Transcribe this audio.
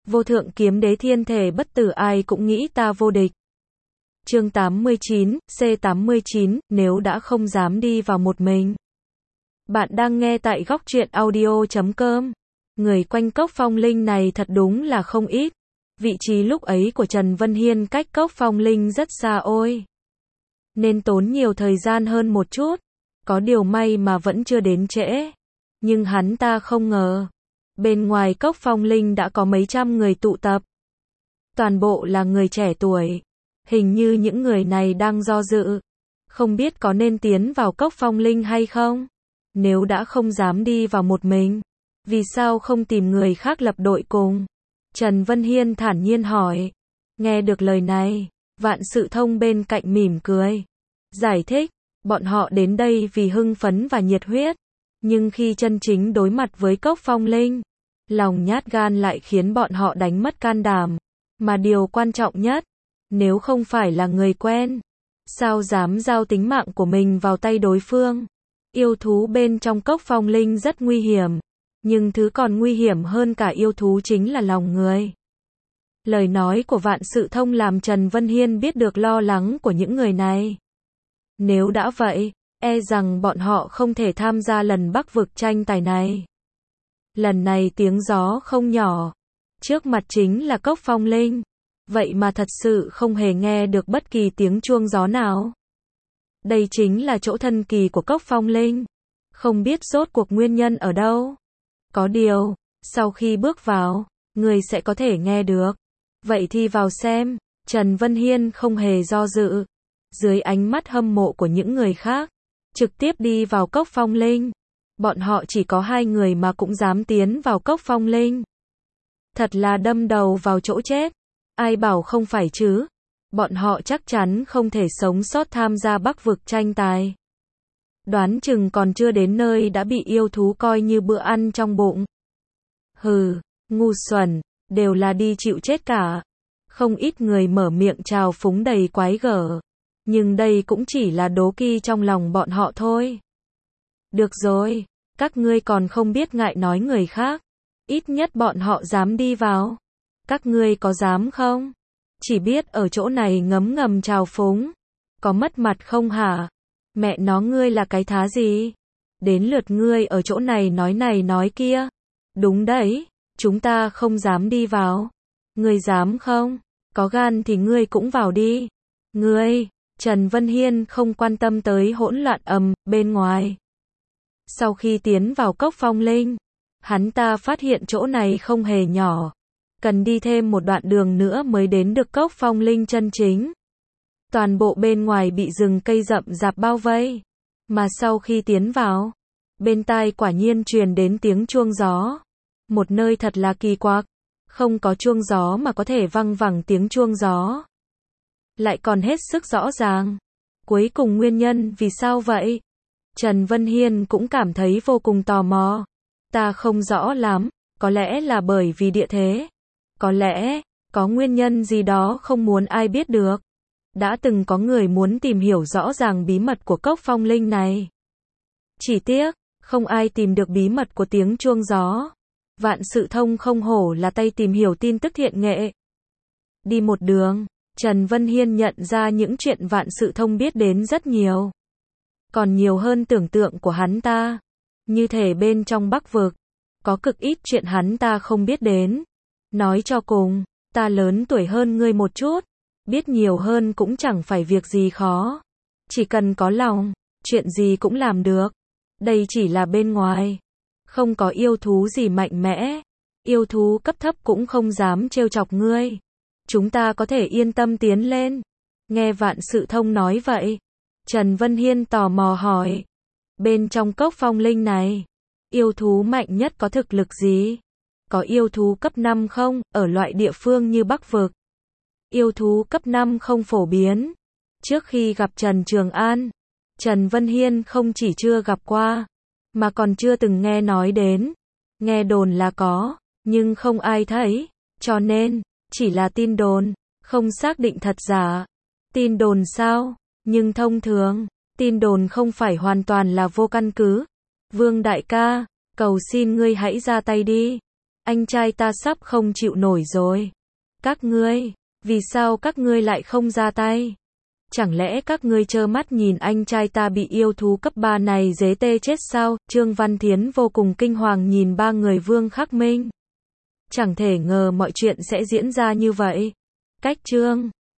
Vô thượng kiếm đế thiên thể bất tử, ai cũng nghĩ ta vô địch. Chương 89, C89, nếu đã không dám đi vào một mình. Bạn đang nghe tại Góc Truyện Audio.com. Người quanh cốc phong linh này thật đúng là không ít. Vị trí lúc ấy của Trần Vân Hiên cách cốc phong linh rất xa ôi. Nên tốn nhiều thời gian hơn một chút. Có điều may mà vẫn chưa đến trễ. Nhưng hắn ta không ngờ. Bên ngoài cốc phong linh đã có mấy trăm người tụ tập. Toàn bộ là người trẻ tuổi. Hình như những người này đang do dự. Không biết có nên tiến vào cốc phong linh hay không? Nếu đã không dám đi vào một mình, vì sao không tìm người khác lập đội cùng? Trần Vân Hiên thản nhiên hỏi. Nghe được lời này, Vạn Sự Thông bên cạnh mỉm cười. Giải thích, bọn họ đến đây vì hưng phấn và nhiệt huyết. Nhưng khi chân chính đối mặt với cốc phong linh, lòng nhát gan lại khiến bọn họ đánh mất can đảm. Mà điều quan trọng nhất, nếu không phải là người quen, sao dám giao tính mạng của mình vào tay đối phương? Yêu thú bên trong cốc phong linh rất nguy hiểm, nhưng thứ còn nguy hiểm hơn cả yêu thú chính là lòng người. Lời nói của Vạn Sự Thông làm Trần Vân Hiên biết được lo lắng của những người này. Nếu đã vậy, e rằng bọn họ không thể tham gia lần Bắc vực tranh tài này. Lần này tiếng gió không nhỏ, trước mặt chính là cốc phong linh, vậy mà thật sự không hề nghe được bất kỳ tiếng chuông gió nào. Đây chính là chỗ thần kỳ của cốc phong linh, không biết rốt cuộc nguyên nhân ở đâu. Có điều, sau khi bước vào, người sẽ có thể nghe được. Vậy thì vào xem. Trần Vân Hiên không hề do dự. Dưới ánh mắt hâm mộ của những người khác, trực tiếp đi vào cốc phong linh. Bọn họ chỉ có 2 người mà cũng dám tiến vào cốc phong linh. Thật là đâm đầu vào chỗ chết. Ai bảo không phải chứ? Bọn họ chắc chắn không thể sống sót tham gia Bắc vực tranh tài. Đoán chừng còn chưa đến nơi đã bị yêu thú coi như bữa ăn trong bụng. Hừ, ngu xuẩn, đều là đi chịu chết cả. Không ít người mở miệng trào phúng đầy quái gở. Nhưng đây cũng chỉ là đố kỵ trong lòng bọn họ thôi. Được rồi, các ngươi còn không biết ngại nói người khác. Ít nhất bọn họ dám đi vào. Các ngươi có dám không? Chỉ biết ở chỗ này ngấm ngầm trào phúng. Có mất mặt không hả? Mẹ nó ngươi là cái thá gì? Đến lượt ngươi ở chỗ này nói kia. Đúng đấy, chúng ta không dám đi vào. Ngươi dám không? Có gan thì ngươi cũng vào đi. Ngươi, Trần Vân Hiên không quan tâm tới hỗn loạn bên ngoài. Sau khi tiến vào cốc phong linh, hắn ta phát hiện chỗ này không hề nhỏ. Cần đi thêm một đoạn đường nữa mới đến được cốc phong linh chân chính. Toàn bộ bên ngoài bị rừng cây rậm rạp bao vây. Mà sau khi tiến vào, bên tai quả nhiên truyền đến tiếng chuông gió. Một nơi thật là kỳ quặc. Không có chuông gió mà có thể văng vẳng tiếng chuông gió. Lại còn hết sức rõ ràng. Cuối cùng nguyên nhân vì sao vậy? Trần Vân Hiên cũng cảm thấy vô cùng tò mò. Ta không rõ lắm, có lẽ là bởi vì địa thế. Có lẽ, có nguyên nhân gì đó không muốn ai biết được. Đã từng có người muốn tìm hiểu rõ ràng bí mật của cốc phong linh này. Chỉ tiếc, không ai tìm được bí mật của tiếng chuông gió. Vạn Sự Thông không hổ là tay tìm hiểu tin tức hiện nghệ. Đi một đường, Trần Vân Hiên nhận ra những chuyện Vạn Sự Thông biết đến rất nhiều. Còn nhiều hơn tưởng tượng của hắn ta. Như thể bên trong Bắc vực, có cực ít chuyện hắn ta không biết đến. Nói cho cùng, ta lớn tuổi hơn ngươi một chút. Biết nhiều hơn cũng chẳng phải việc gì khó. Chỉ cần có lòng, chuyện gì cũng làm được. Đây chỉ là bên ngoài. Không có yêu thú gì mạnh mẽ. Yêu thú cấp thấp cũng không dám trêu chọc ngươi. Chúng ta có thể yên tâm tiến lên. Nghe Vạn Sự Thông nói vậy, Trần Vân Hiên tò mò hỏi. Bên trong cốc phong linh này, yêu thú mạnh nhất có thực lực gì? Có yêu thú cấp 5 không, ở loại địa phương như Bắc vực? Yêu thú cấp 5 không phổ biến. Trước khi gặp Trần Trường An, Trần Vân Hiên không chỉ chưa gặp qua, mà còn chưa từng nghe nói đến. Nghe đồn là có, nhưng không ai thấy, cho nên, chỉ là tin đồn, không xác định thật giả. Tin đồn sao? Nhưng thông thường, tin đồn không phải hoàn toàn là vô căn cứ. Vương đại ca, cầu xin ngươi hãy ra tay đi. anh trai ta sắp không chịu nổi rồi. Các ngươi, vì sao các ngươi lại không ra tay? Chẳng lẽ các ngươi trơ mắt nhìn anh trai ta bị yêu thú cấp 3 này giết tê chết sao? Trương Văn Thiến vô cùng kinh hoàng nhìn ba người Vương Khắc Minh. Chẳng thể ngờ mọi chuyện sẽ diễn ra như vậy. Cách Trương